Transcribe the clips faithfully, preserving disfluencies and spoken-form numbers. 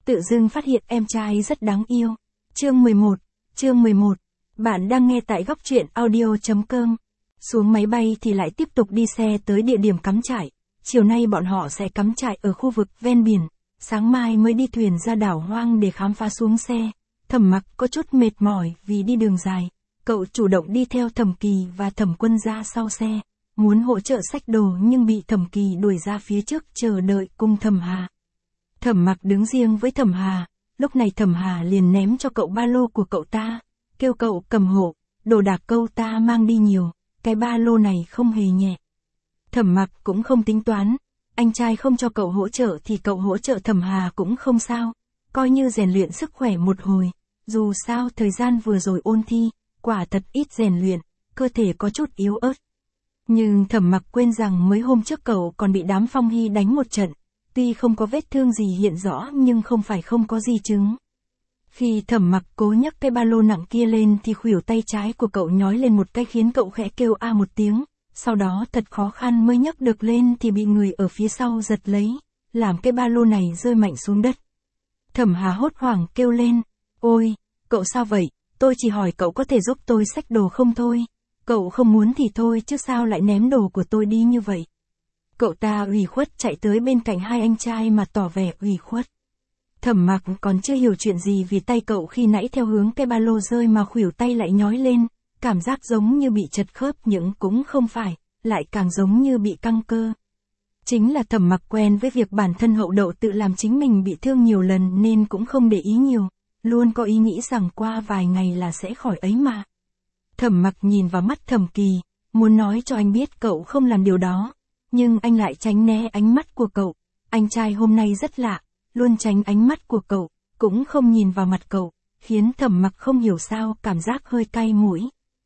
tự dưng phát hiện em trai rất đáng yêu. Chương mười một, chương mười một. Bạn đang nghe tại góc truyện audio chấm com. Xuống máy bay thì lại tiếp tục đi xe tới địa điểm cắm trại. Chiều nay bọn họ sẽ cắm trại ở khu vực ven biển. Sáng mai mới đi thuyền ra đảo hoang để khám phá xuống xe. Thẩm Mặc có chút mệt mỏi vì đi đường dài. Cậu chủ động đi theo Thẩm Kỳ và Thẩm Quân ra sau xe. Muốn hỗ trợ xách đồ nhưng bị Thẩm Kỳ đuổi ra phía trước chờ đợi cùng Thẩm Hà. Thẩm Mặc đứng riêng với Thẩm Hà. Lúc này Thẩm Hà liền ném cho cậu ba lô của cậu ta. Kêu cậu cầm hộ. Đồ đạc cậu ta mang đi nhiều. Cái ba lô này không hề nhẹ. Thẩm Mặc cũng không tính toán. Anh trai không cho cậu hỗ trợ thì cậu hỗ trợ Thẩm Hà cũng không sao. Coi như rèn luyện sức khỏe một hồi. Dù sao thời gian vừa rồi ôn thi, quả thật ít rèn luyện, cơ thể có chút yếu ớt. Nhưng Thẩm Mặc quên rằng mấy hôm trước cậu còn bị đám Phong Hy đánh một trận. Tuy không có vết thương gì hiện rõ nhưng không phải không có di chứng. Khi Thẩm Mặc cố nhấc cái ba lô nặng kia lên thì khuỷu tay trái của cậu nhói lên một cái khiến cậu khẽ kêu a một tiếng. Sau đó thật khó khăn mới nhấc được lên thì bị người ở phía sau giật lấy, làm cái ba lô này rơi mạnh xuống đất. Thẩm Hà hốt hoảng kêu lên, ôi, cậu sao vậy, tôi chỉ hỏi cậu có thể giúp tôi xách đồ không thôi. Cậu không muốn thì thôi chứ sao lại ném đồ của tôi đi như vậy. Cậu ta ủy khuất chạy tới bên cạnh hai anh trai mà tỏ vẻ ủy khuất. Thẩm Mặc còn chưa hiểu chuyện gì vì tay cậu khi nãy theo hướng cái ba lô rơi mà khuỷu tay lại nhói lên, cảm giác giống như bị chật khớp nhưng cũng không phải, lại càng giống như bị căng cơ. Chính là Thẩm Mặc quen với việc bản thân hậu đậu tự làm chính mình bị thương nhiều lần nên cũng không để ý nhiều, luôn có ý nghĩ rằng qua vài ngày là sẽ khỏi ấy mà. Thẩm Mặc nhìn vào mắt Thẩm Kỳ, muốn nói cho anh biết cậu không làm điều đó, nhưng anh lại tránh né ánh mắt của cậu. Anh trai hôm nay rất lạ, luôn tránh ánh mắt của cậu, cũng không nhìn vào mặt cậu, khiến Thẩm Mặc không hiểu sao cảm giác hơi cay mũi.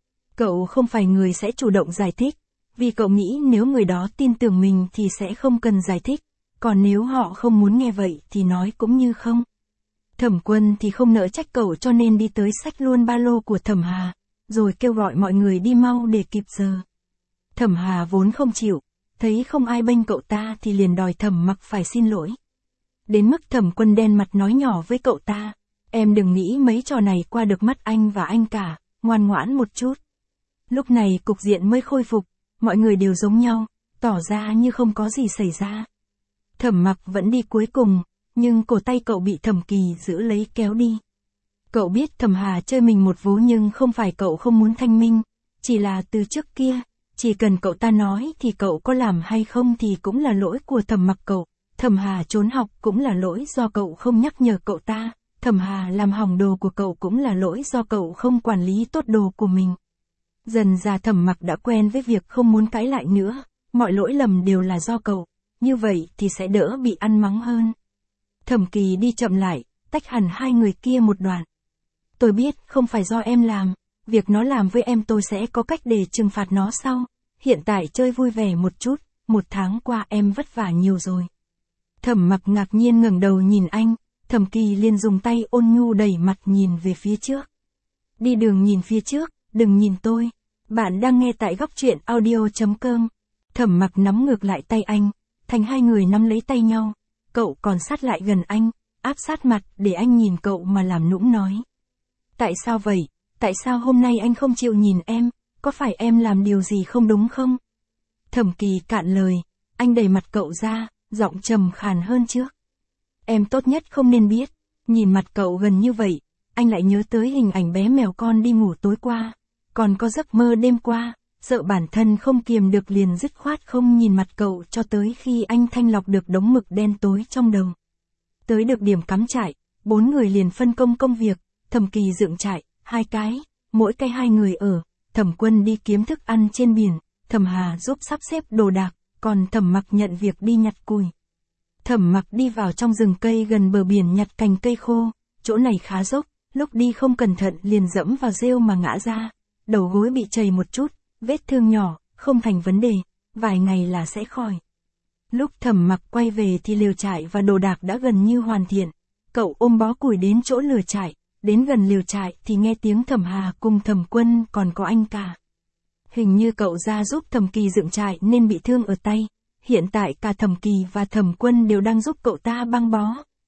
Cậu không phải người sẽ chủ động giải thích, vì cậu nghĩ nếu người đó tin tưởng mình thì sẽ không cần giải thích, còn nếu họ không muốn nghe vậy thì nói cũng như không. Thẩm Quân thì không nỡ trách cậu cho nên đi tới xách luôn ba lô của Thẩm Hà, rồi kêu gọi mọi người đi mau để kịp giờ. Thẩm Hà vốn không chịu, thấy không ai bênh cậu ta thì liền đòi Thẩm Mặc phải xin lỗi. Đến mức Thẩm Quân đen mặt nói nhỏ với cậu ta, em đừng nghĩ mấy trò này qua được mắt anh và anh cả, ngoan ngoãn một chút. Lúc này cục diện mới khôi phục, mọi người đều giống nhau, tỏ ra như không có gì xảy ra. Thẩm Mặc vẫn đi cuối cùng, nhưng cổ tay cậu bị Thẩm Kỳ giữ lấy kéo đi. Cậu biết Thẩm Hà chơi mình một vố nhưng không phải cậu không muốn thanh minh, chỉ là từ trước kia, chỉ cần cậu ta nói thì cậu có làm hay không thì cũng là lỗi của Thẩm Mặc cậu. Thẩm Hà trốn học cũng là lỗi do cậu không nhắc nhở cậu ta, Thẩm Hà làm hỏng đồ của cậu cũng là lỗi do cậu không quản lý tốt đồ của mình. Dần ra Thẩm Mặc đã quen với việc không muốn cãi lại nữa, mọi lỗi lầm đều là do cậu, như vậy thì sẽ đỡ bị ăn mắng hơn. Thẩm Kỳ đi chậm lại, tách hẳn hai người kia một đoạn. Tôi biết không phải do em làm, việc nó làm với em tôi sẽ có cách để trừng phạt nó sau, hiện tại chơi vui vẻ một chút, một tháng qua em vất vả nhiều rồi. Thẩm Mặc ngạc nhiên ngẩng đầu nhìn anh, Thẩm Kỳ liền dùng tay ôn nhu đẩy mặt nhìn về phía trước. Đi đường nhìn phía trước, đừng nhìn tôi. Bạn đang nghe tại góc truyện audio chấm com. Thẩm Mặc nắm ngược lại tay anh, thành hai người nắm lấy tay nhau. Cậu còn sát lại gần anh, áp sát mặt để anh nhìn cậu mà làm nũng nói. Tại sao vậy? Tại sao hôm nay anh không chịu nhìn em? Có phải em làm điều gì không đúng không? Thẩm Kỳ cạn lời, anh đẩy mặt cậu ra, giọng trầm khàn hơn trước. Em tốt nhất không nên biết. Nhìn mặt cậu gần như vậy, anh lại nhớ tới hình ảnh bé mèo con đi ngủ tối qua. Còn có giấc mơ đêm qua, sợ bản thân không kiềm được liền dứt khoát không nhìn mặt cậu cho tới khi anh thanh lọc được đống mực đen tối trong đầu. Tới được điểm cắm trại, bốn người liền phân công công việc, Thẩm Kỳ dựng trại, hai cái, mỗi cái hai người ở, Thẩm Quân đi kiếm thức ăn trên biển, Thẩm Hà giúp sắp xếp đồ đạc, còn Thẩm Mặc nhận việc đi nhặt củi. Thẩm Mặc đi vào trong rừng cây gần bờ biển nhặt cành cây khô, chỗ này khá dốc, lúc đi không cẩn thận liền dẫm vào rêu mà ngã ra, đầu gối bị chảy một chút, vết thương nhỏ, không thành vấn đề, vài ngày là sẽ khỏi. Lúc Thẩm Mặc quay về thì lều trại và đồ đạc đã gần như hoàn thiện, cậu ôm bó củi đến chỗ lửa trại, đến gần lều trại thì nghe tiếng Thẩm Hà cùng Thẩm Quân còn có anh cả. Hình như cậu ra giúp Thẩm Kỳ dựng trại nên bị thương ở tay. Hiện tại cả Thẩm Kỳ và Thẩm Quân đều đang giúp cậu ta băng bó.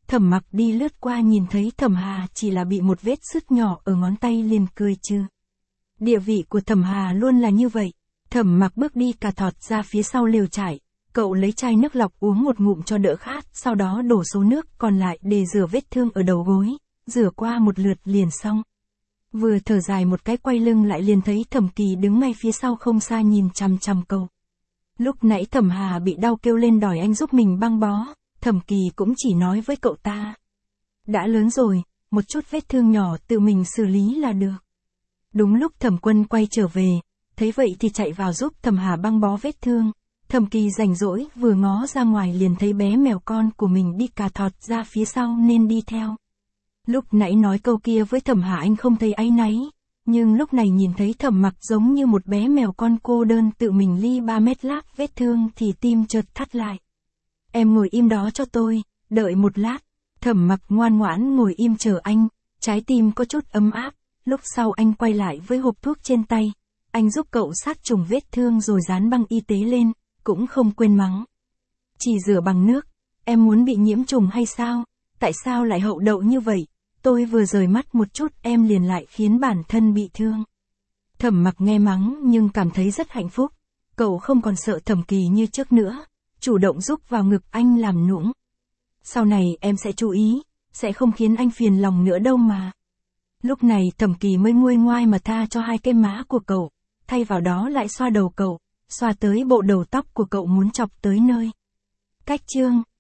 Thẩm Mặc đi lướt qua nhìn thấy Thẩm Hà chỉ là bị một vết sứt nhỏ ở ngón tay liền cười trừ. Địa vị của Thẩm Hà luôn là như vậy. Thẩm Mặc bước đi cà thọt ra phía sau lều trại, cậu lấy chai nước lọc uống một ngụm cho đỡ khát, sau đó đổ số nước còn lại để rửa vết thương ở đầu gối, rửa qua một lượt liền xong. Vừa thở dài một cái quay lưng lại liền thấy Thẩm Kỳ đứng ngay phía sau không xa nhìn chằm chằm cậu. Lúc nãy Thẩm Hà bị đau kêu lên đòi anh giúp mình băng bó, Thẩm Kỳ cũng chỉ nói với cậu ta. Đã lớn rồi, một chút vết thương nhỏ tự mình xử lý là được. Đúng lúc Thẩm Quân quay trở về, thấy vậy thì chạy vào giúp Thẩm Hà băng bó vết thương. Thẩm Kỳ rảnh rỗi vừa ngó ra ngoài liền thấy bé mèo con của mình đi cà thọt ra phía sau nên đi theo. Lúc nãy nói câu kia với Thẩm Hà anh không thấy áy náy, nhưng lúc này nhìn thấy Thẩm Mặc giống như một bé mèo con cô đơn tự mình ly ba mét láp vết thương thì tim chợt thắt lại. Em ngồi im đó cho tôi, đợi một lát. Thẩm Mặc ngoan ngoãn ngồi im chờ anh, trái tim có chút ấm áp. Lúc sau anh quay lại với hộp thuốc trên tay, anh giúp cậu sát trùng vết thương rồi dán băng y tế lên, cũng không quên mắng. Chỉ rửa bằng nước, em muốn bị nhiễm trùng hay sao? Tại sao lại hậu đậu như vậy? Tôi vừa rời mắt một chút em liền lại khiến bản thân bị thương. Thẩm Mặc nghe mắng nhưng cảm thấy rất hạnh phúc. Cậu không còn sợ Thẩm Kỳ như trước nữa, chủ động giúp vào ngực anh làm nũng. Sau này em sẽ chú ý, sẽ không khiến anh phiền lòng nữa đâu mà. Lúc này Thẩm Kỳ mới nguôi ngoai mà tha cho hai cái má của cậu, thay vào đó lại xoa đầu cậu, xoa tới bộ đầu tóc của cậu muốn chọc tới nơi. Cách chương